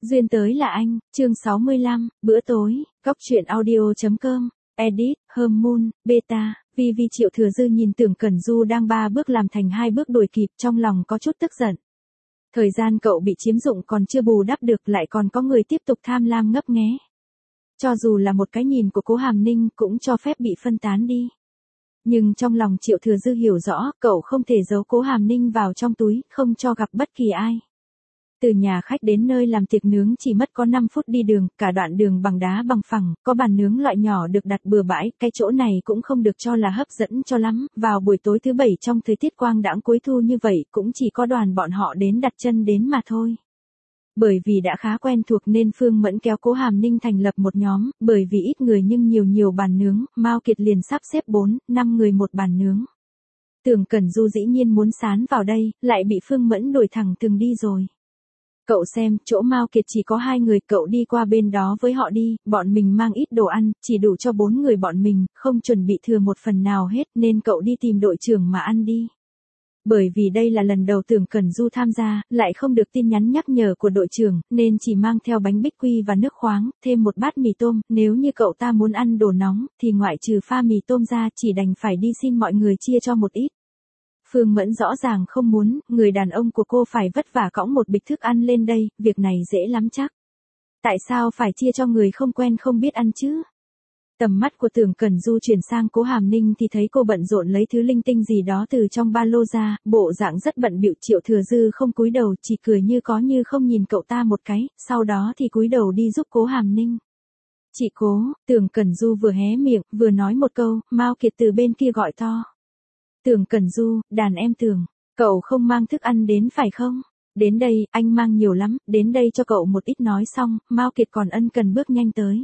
Duyên tới là anh, chương 65, bữa tối, góc truyện audio.com, edit, Hơm Moon, beta, VV Triệu Thừa Dư nhìn Tưởng Cẩn Du đang 3 bước làm thành 2 bước đuổi kịp, trong lòng có chút tức giận. Thời gian cậu bị chiếm dụng còn chưa bù đắp được, lại còn có người tiếp tục tham lam ngấp nghé. Cho dù là một cái nhìn của Cố Hàm Ninh cũng cho phép bị phân tán đi. Nhưng trong lòng Triệu Thừa Dư hiểu rõ, cậu không thể giấu Cố Hàm Ninh vào trong túi, không cho gặp bất kỳ ai. Từ nhà khách đến nơi làm tiệc nướng chỉ mất có 5 phút đi đường, cả đoạn đường bằng đá bằng phẳng, có bàn nướng loại nhỏ được đặt bừa bãi, cái chỗ này cũng không được cho là hấp dẫn cho lắm, vào buổi tối thứ 7 trong thời tiết quang đãng cuối thu như vậy cũng chỉ có đoàn bọn họ đến đặt chân đến mà thôi. Bởi vì đã khá quen thuộc nên Phương Mẫn kéo Cố Hàm Ninh thành lập một nhóm, bởi vì ít người nhưng nhiều bàn nướng, Mao Kiệt liền sắp xếp 4-5 người một bàn nướng. Tưởng Cẩn Du dĩ nhiên muốn sán vào đây, lại bị Phương Mẫn đuổi thẳng từng đi rồi. Cậu xem, chỗ Mao Kiệt chỉ có 2 người, cậu đi qua bên đó với họ đi, bọn mình mang ít đồ ăn, chỉ đủ cho 4 người bọn mình, không chuẩn bị thừa một phần nào hết nên cậu đi tìm đội trưởng mà ăn đi. Bởi vì đây là lần đầu Tưởng Cẩn Du tham gia, lại không được tin nhắn nhắc nhở của đội trưởng, nên chỉ mang theo bánh bích quy và nước khoáng, thêm một bát mì tôm, nếu như cậu ta muốn ăn đồ nóng, thì ngoại trừ pha mì tôm ra chỉ đành phải đi xin mọi người chia cho một ít. Phương Mẫn rõ ràng không muốn, người đàn ông của cô phải vất vả cõng một bịch thức ăn lên đây, việc này dễ lắm chắc. Tại sao phải chia cho người không quen không biết ăn chứ? Tầm mắt của Tưởng Cẩn Du chuyển sang Cố Hàm Ninh thì thấy cô bận rộn lấy thứ linh tinh gì đó từ trong ba lô ra, bộ dạng rất bận bịu. Triệu Thừa Dư không cúi đầu, chỉ cười như có như không nhìn cậu ta một cái, sau đó thì cúi đầu đi giúp Cố Hàm Ninh. Chị Cố, Tưởng Cẩn Du vừa hé miệng, vừa nói một câu, Mao Kiệt từ bên kia gọi to. Tưởng Cẩn Du, đàn em Tưởng, cậu không mang thức ăn đến phải không? Đến đây, anh mang nhiều lắm, đến đây cho cậu một ít. Nói xong, Mao Kiệt còn ân cần bước nhanh tới.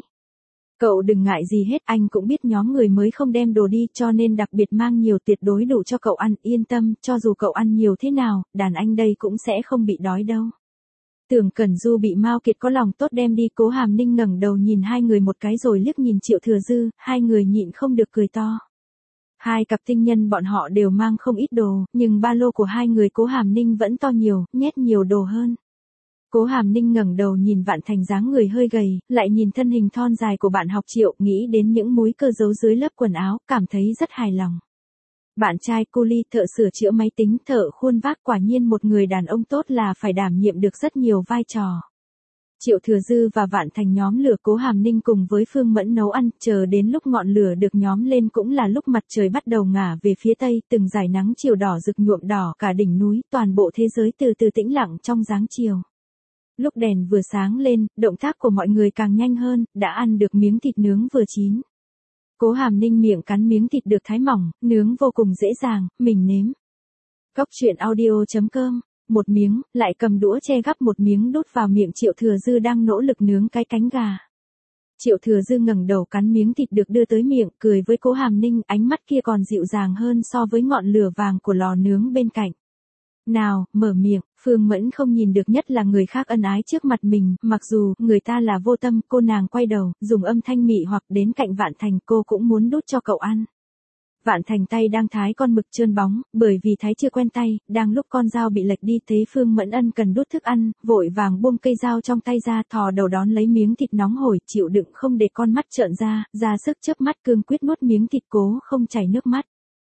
Cậu đừng ngại gì hết, anh cũng biết nhóm người mới không đem đồ đi cho nên đặc biệt mang nhiều, tuyệt đối đủ cho cậu ăn, yên tâm, cho dù cậu ăn nhiều thế nào, đàn anh đây cũng sẽ không bị đói đâu. Tưởng Cẩn Du bị Mao Kiệt có lòng tốt đem đi. Cố Hàm Ninh ngẩng đầu nhìn hai người một cái rồi liếc nhìn Triệu Thừa Dư, hai người nhịn không được cười to. Hai cặp tinh nhân bọn họ đều mang không ít đồ, nhưng ba lô của hai người Cố Hàm Ninh vẫn to nhiều, nhét nhiều đồ hơn. Cố Hàm Ninh ngẩng đầu nhìn Vạn Thành dáng người hơi gầy, lại nhìn thân hình thon dài của bạn học Triệu, nghĩ đến những múi cơ giấu dưới lớp quần áo, cảm thấy rất hài lòng. Bạn trai cu li, thợ sửa chữa máy tính, thợ khuôn vác, quả nhiên một người đàn ông tốt là phải đảm nhiệm được rất nhiều vai trò. Triệu Thừa Dư và Vạn Thành nhóm lửa Cố Hàm Ninh cùng với Phương Mẫn nấu ăn, chờ đến lúc ngọn lửa được nhóm lên cũng là lúc mặt trời bắt đầu ngả về phía tây, từng dải nắng chiều đỏ rực nhuộm đỏ cả đỉnh núi, toàn bộ thế giới từ từ tĩnh lặng trong dáng chiều. Lúc đèn vừa sáng lên, động tác của mọi người càng nhanh hơn, đã ăn được miếng thịt nướng vừa chín. Cố Hàm Ninh miệng cắn miếng thịt được thái mỏng, nướng vô cùng dễ dàng, mình nếm. Góc truyện audio.com, một miếng, lại cầm đũa che gắp một miếng đút vào miệng Triệu Thừa Dư đang nỗ lực nướng cái cánh gà. Triệu Thừa Dư ngẩng đầu cắn miếng thịt được đưa tới miệng, cười với Cố Hàm Ninh, ánh mắt kia còn dịu dàng hơn so với ngọn lửa vàng của lò nướng bên cạnh. Nào, mở miệng. Phương Mẫn không nhìn được, nhất là người khác ân ái trước mặt mình, mặc dù người ta là vô tâm, cô nàng quay đầu, dùng âm thanh mị hoặc đến cạnh Vạn Thành, cô cũng muốn đút cho cậu ăn. Vạn Thành tay đang thái con mực trơn bóng, bởi vì thái chưa quen tay, đang lúc con dao bị lệch đi, thấy Phương Mẫn ân cần đút thức ăn, vội vàng buông cây dao trong tay ra, thò đầu đón lấy miếng thịt nóng hổi, chịu đựng không để con mắt trợn ra sức chớp mắt cương quyết nuốt miếng thịt, cố không chảy nước mắt.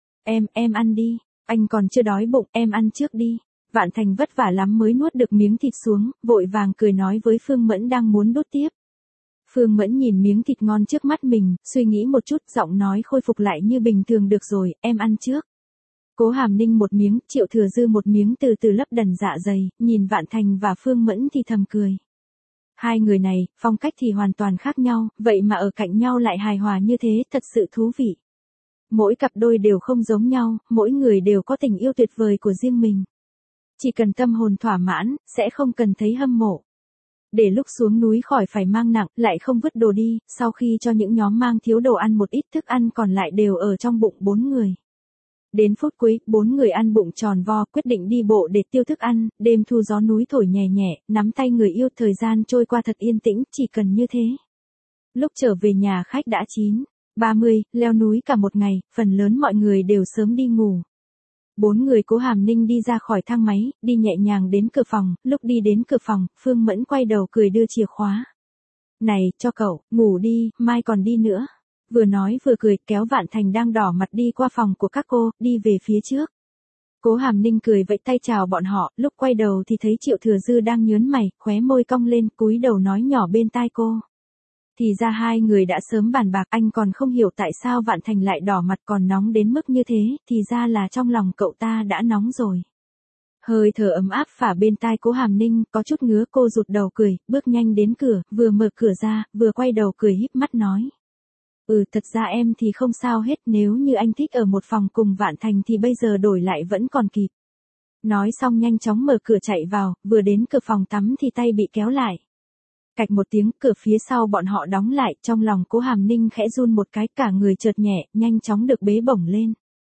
Em ăn đi, anh còn chưa đói bụng, em ăn trước đi. Vạn Thành vất vả lắm mới nuốt được miếng thịt xuống, vội vàng cười nói với Phương Mẫn đang muốn đút tiếp. Phương Mẫn nhìn miếng thịt ngon trước mắt mình, suy nghĩ một chút, giọng nói khôi phục lại như bình thường, được rồi, em ăn trước. Cố Hàm Ninh một miếng, Triệu Thừa Dư một miếng, từ từ lấp đần dạ dày, nhìn Vạn Thành và Phương Mẫn thì thầm cười. Hai người này, phong cách thì hoàn toàn khác nhau, vậy mà ở cạnh nhau lại hài hòa như thế, thật sự thú vị. Mỗi cặp đôi đều không giống nhau, mỗi người đều có tình yêu tuyệt vời của riêng mình. Chỉ cần tâm hồn thỏa mãn, sẽ không cần thấy hâm mộ. Để lúc xuống núi khỏi phải mang nặng, lại không vứt đồ đi, sau khi cho những nhóm mang thiếu đồ ăn một ít, thức ăn còn lại đều ở trong bụng 4 người. Đến phút cuối, 4 người ăn bụng tròn vo, quyết định đi bộ để tiêu thức ăn, đêm thu gió núi thổi nhẹ nhẹ, nắm tay người yêu, thời gian trôi qua thật yên tĩnh, chỉ cần như thế. Lúc trở về nhà khách đã 9:30, leo núi cả một ngày, phần lớn mọi người đều sớm đi ngủ. 4 người Cố Hàm Ninh đi ra khỏi thang máy, đi nhẹ nhàng đến cửa phòng, lúc đi đến cửa phòng, Phương Mẫn quay đầu cười đưa chìa khóa. Này, cho cậu, ngủ đi, mai còn đi nữa. Vừa nói vừa cười, kéo Vạn Thành đang đỏ mặt đi qua phòng của các cô, đi về phía trước. Cố Hàm Ninh cười vẫy tay chào bọn họ, lúc quay đầu thì thấy Triệu Thừa Dư đang nhớn mày, khóe môi cong lên, cúi đầu nói nhỏ bên tai cô. Thì ra hai người đã sớm bàn bạc, anh còn không hiểu tại sao Vạn Thành lại đỏ mặt còn nóng đến mức như thế, thì ra là trong lòng cậu ta đã nóng rồi. Hơi thở ấm áp phả bên tai Cố Hàm Ninh, có chút ngứa, cô rụt đầu cười, bước nhanh đến cửa, vừa mở cửa ra, vừa quay đầu cười híp mắt nói. Thật ra em thì không sao hết, nếu như anh thích ở một phòng cùng Vạn Thành thì bây giờ đổi lại vẫn còn kịp. Nói xong nhanh chóng mở cửa chạy vào, vừa đến cửa phòng tắm thì tay bị kéo lại. Cạch một tiếng, cửa phía sau bọn họ đóng lại, trong lòng Cố Hàm Ninh khẽ run một cái, cả người chợt nhẹ, nhanh chóng được bế bổng lên.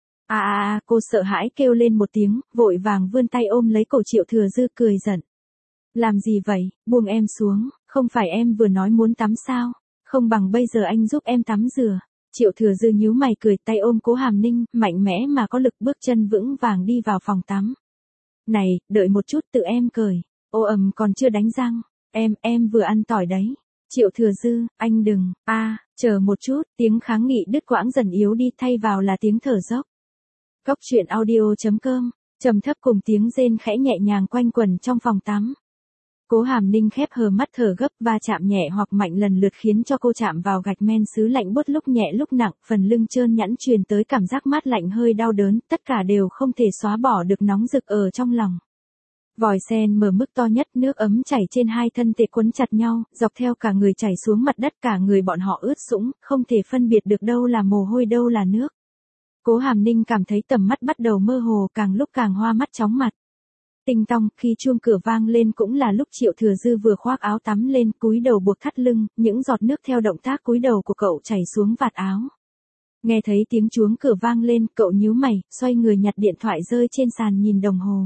Cô sợ hãi kêu lên một tiếng, vội vàng vươn tay ôm lấy cổ Triệu Thừa Dư cười giận. Làm gì vậy, buông em xuống, không phải em vừa nói muốn tắm sao, không bằng bây giờ anh giúp em tắm rửa. Triệu Thừa Dư nhíu mày cười, tay ôm Cố Hàm Ninh, mạnh mẽ mà có lực, bước chân vững vàng đi vào phòng tắm. Này, đợi một chút, tự em cởi. Còn chưa đánh răng. Em vừa ăn tỏi đấy. Triệu Thừa Dư, anh đừng, chờ một chút, tiếng kháng nghị đứt quãng dần yếu đi, thay vào là tiếng thở dốc. Góc truyện audio.com, trầm thấp cùng tiếng rên khẽ nhẹ nhàng quanh quẩn trong phòng tắm. Cố Hàm Ninh khép hờ mắt thở gấp, va chạm nhẹ hoặc mạnh lần lượt khiến cho cô chạm vào gạch men sứ lạnh buốt, lúc nhẹ lúc nặng, phần lưng trơn nhẵn truyền tới cảm giác mát lạnh hơi đau đớn, tất cả đều không thể xóa bỏ được nóng rực ở trong lòng. Vòi sen mở mức to nhất, nước ấm chảy trên hai thân thể quấn chặt nhau, dọc theo cả người chảy xuống mặt đất, cả người bọn họ ướt sũng, không thể phân biệt được đâu là mồ hôi đâu là nước. Cố Hàm Ninh cảm thấy tầm mắt bắt đầu mơ hồ, càng lúc càng hoa mắt chóng mặt. Tinh tong, khi chuông cửa vang lên cũng là lúc Triệu Thừa Dư vừa khoác áo tắm lên, cúi đầu buộc thắt lưng, những giọt nước theo động tác cúi đầu của cậu chảy xuống vạt áo. Nghe thấy tiếng chuông cửa vang lên, cậu nhíu mày, xoay người nhặt điện thoại rơi trên sàn, nhìn đồng hồ.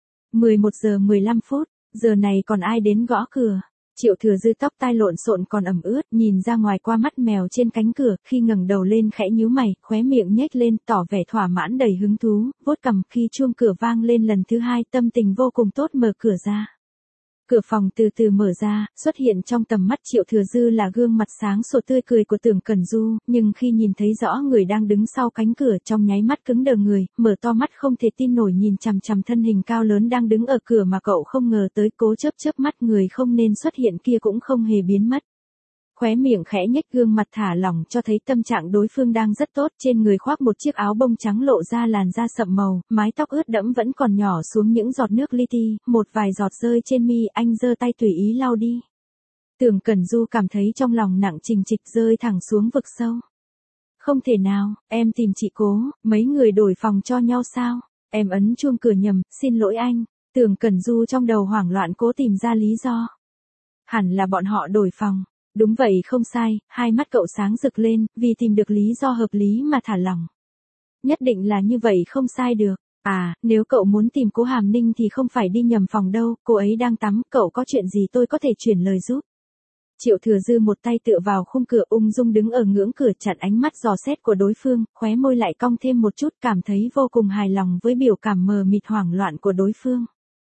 11 giờ 15 phút, giờ này còn ai đến gõ cửa. Triệu Thừa Dư tóc tai lộn xộn còn ẩm ướt, nhìn ra ngoài qua mắt mèo trên cánh cửa, khi ngẩng đầu lên khẽ nhíu mày, khóe miệng nhếch lên, tỏ vẻ thỏa mãn đầy hứng thú, vuốt cằm, khi chuông cửa vang lên lần thứ hai, tâm tình vô cùng tốt mở cửa ra. Cửa phòng từ từ mở ra, xuất hiện trong tầm mắt Triệu Thừa Dư là gương mặt sáng sủa tươi cười của Tưởng Cẩn Du, nhưng khi nhìn thấy rõ người đang đứng sau cánh cửa, trong nháy mắt cứng đờ người, mở to mắt không thể tin nổi nhìn chằm chằm thân hình cao lớn đang đứng ở cửa mà cậu không ngờ tới, cố chớp mắt, người không nên xuất hiện kia cũng không hề biến mất. Khóe miệng khẽ nhếch, gương mặt thả lỏng cho thấy tâm trạng đối phương đang rất tốt, trên người khoác một chiếc áo bông trắng lộ ra làn da sậm màu, mái tóc ướt đẫm vẫn còn nhỏ xuống những giọt nước li ti, một vài giọt rơi trên mi, anh giơ tay tùy ý lau đi. Tưởng Cẩn Du cảm thấy trong lòng nặng trịch trịch, rơi thẳng xuống vực sâu. Không thể nào, em tìm chị Cố, mấy người đổi phòng cho nhau sao? Em ấn chuông cửa nhầm, xin lỗi anh. Tưởng Cẩn Du trong đầu hoảng loạn cố tìm ra lý do. Hẳn là bọn họ đổi phòng. Đúng vậy, không sai, hai mắt cậu sáng rực lên, vì tìm được lý do hợp lý mà thả lỏng. Nhất định là như vậy, không sai được. Nếu cậu muốn tìm Cố Hàm Ninh thì không phải đi nhầm phòng đâu, cô ấy đang tắm, cậu có chuyện gì tôi có thể chuyển lời giúp. Triệu Thừa Dư một tay tựa vào khung cửa, ung dung đứng ở ngưỡng cửa, chặn ánh mắt dò xét của đối phương, khóe môi lại cong thêm một chút, cảm thấy vô cùng hài lòng với biểu cảm mờ mịt hoảng loạn của đối phương.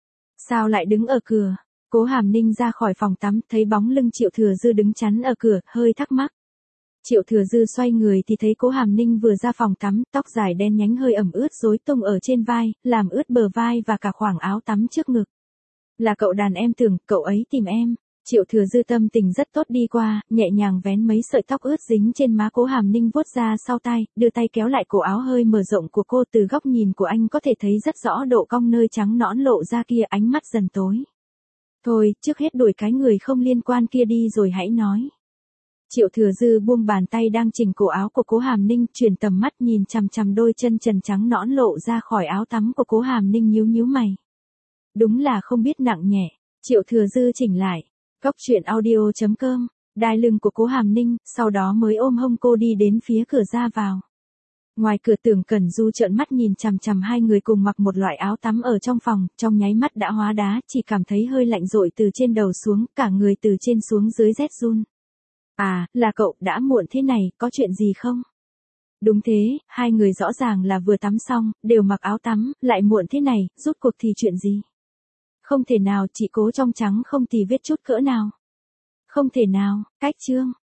Sao lại đứng ở cửa? Cố Hàm Ninh ra khỏi phòng tắm, thấy bóng lưng Triệu Thừa Dư đứng chắn ở cửa, hơi thắc mắc. Triệu Thừa Dư xoay người thì thấy Cố Hàm Ninh vừa ra phòng tắm, tóc dài đen nhánh hơi ẩm ướt rối tung ở trên vai, làm ướt bờ vai và cả khoảng áo tắm trước ngực. Là cậu đàn em Tưởng, cậu ấy tìm em. Triệu Thừa Dư tâm tình rất tốt đi qua, nhẹ nhàng vén mấy sợi tóc ướt dính trên má Cố Hàm Ninh vuốt ra sau tai, đưa tay kéo lại cổ áo hơi mở rộng của cô, từ góc nhìn của anh có thể thấy rất rõ độ cong nơi trắng nõn lộ ra kia, ánh mắt dần tối. Thôi, trước hết đuổi cái người không liên quan kia đi rồi hãy nói. Triệu Thừa Dư buông bàn tay đang chỉnh cổ áo của Cố Hàm Ninh, chuyển tầm mắt nhìn chằm chằm đôi chân trần trắng nõn lộ ra khỏi áo tắm của Cố Hàm Ninh, nhíu mày. Đúng là không biết nặng nhẹ. Triệu Thừa Dư chỉnh lại. Góc truyện audio.com, đai lưng của Cố Hàm Ninh, sau đó mới ôm hông cô đi đến phía cửa ra vào. Ngoài cửa, Tưởng Cẩn Du trợn mắt nhìn chằm chằm hai người cùng mặc một loại áo tắm ở trong phòng, trong nháy mắt đã hóa đá, chỉ cảm thấy hơi lạnh rội từ trên đầu xuống, cả người từ trên xuống dưới rét run. Là cậu, đã muộn thế này, có chuyện gì không? Đúng thế, hai người rõ ràng là vừa tắm xong, đều mặc áo tắm, lại muộn thế này, rốt cuộc thì chuyện gì? Không thể nào, chị Cố trong trắng không tì vết chút cỡ nào. Không thể nào, cách Trương.